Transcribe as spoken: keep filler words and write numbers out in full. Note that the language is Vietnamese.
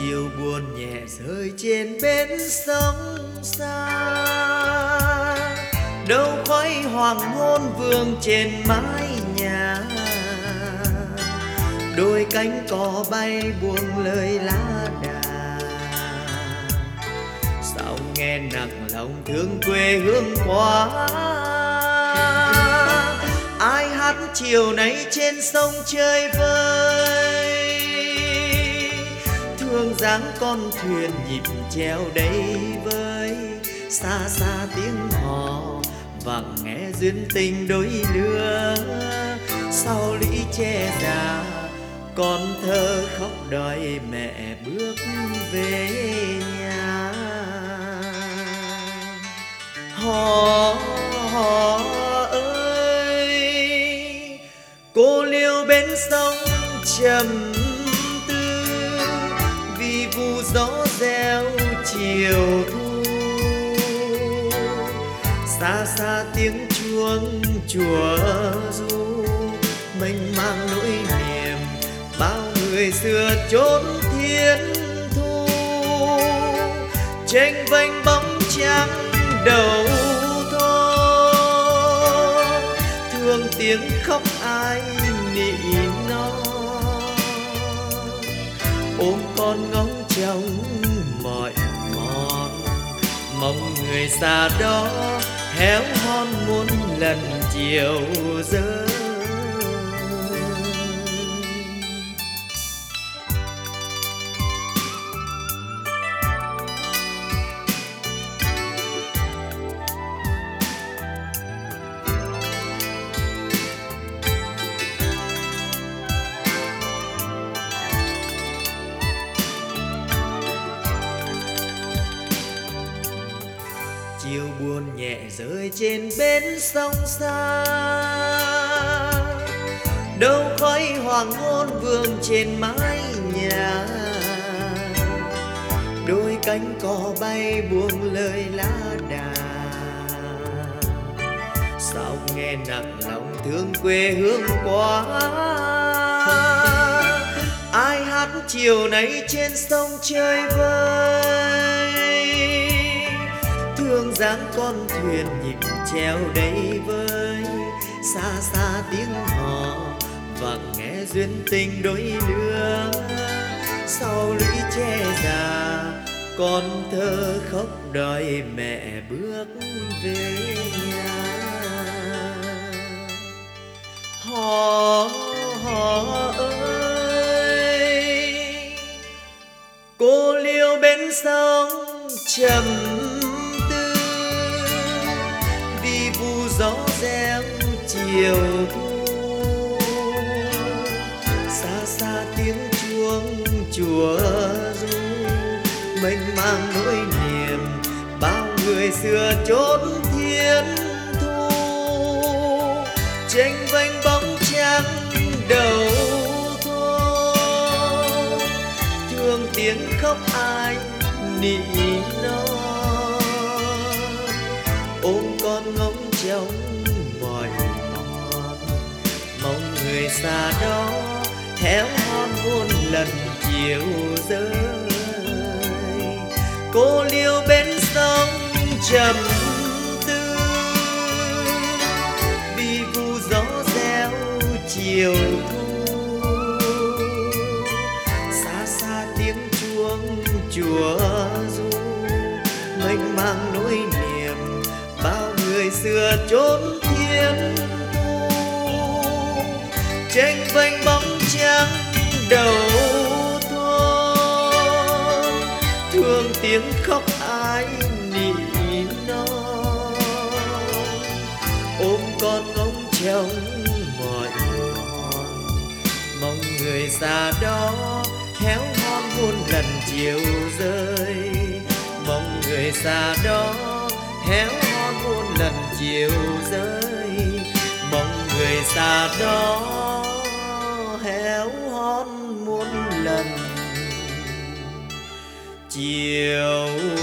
chiều buồn nhẹ rơi trên bến sông xa, đâu khói hoàng hôn vương trên mái nhà. Đôi cánh cò bay buông lời lá đà, sao nghe nặng lòng thương quê hương quá. Ai hát chiều nay trên sông chơi vơi, thương dáng con thuyền nhịp chèo đây với. Xa xa tiếng hò vang nghe duyên tình đôi lứa, sau lũy tre già con thơ khóc đòi mẹ bước về nhà. Hò hò ơi, cô liêu bên sông trầm tư, vì vụ gió reo chiều thu. Xa xa tiếng chuông chùa du, mênh mang nỗi niềm bao người xưa chốn thiên thu. Chênh vênh bóng trắng đầu thôn, thương tiếng khóc ai nỉ non. Ôm con ngóng trông mỏi mòn, mong người xa đó héo hon muôn lần chiều rơi. Chiều buồn nhẹ rơi trên bến sông xa, đâu khói hoàng hôn vương trên mái nhà. Đôi cánh cò bay buông lời lá đà, sao nghe nặng lòng thương quê hương quá. Ai hát chiều nay trên sông chơi vơi, thương dáng con thuyền nhịp chèo đây với. Xa xa tiếng hò vang nghe duyên tình đôi lứa, sau lũy tre già con thơ khóc đòi mẹ bước về nhà. Hò hò ơi, cô liêu bên sông trầm tư, vì vụ gió reo chiều thu. Xa xa tiếng chuông chùa du, mênh mang nỗi niềm bao người xưa chốn thiên thu. Chênh vênh bóng trắng đầu thôn, thương tiếng khóc ai nỉ non. Ôm con ngóng trông mỏi mòn, mong người xa đó héo hon muôn lần chiều rơi. Cô liêu bên sông trầm tư, vì vụ gió reo chiều thu. Xa xa tiếng chuông chùa du, mênh mang nỗi niềm bao người xưa chốn thiên thu. Chênh vênh bóng trắng đầu thôn, thương tiếng khóc ai nỉ non. Ôm con ngóng trông mỏi mòn, mong người xa đó héo hon muôn lần chiều rơi. Mong người xa đó héo hon muôn lần chiều rơi. Mong người xa đó héo hon muôn lần chiều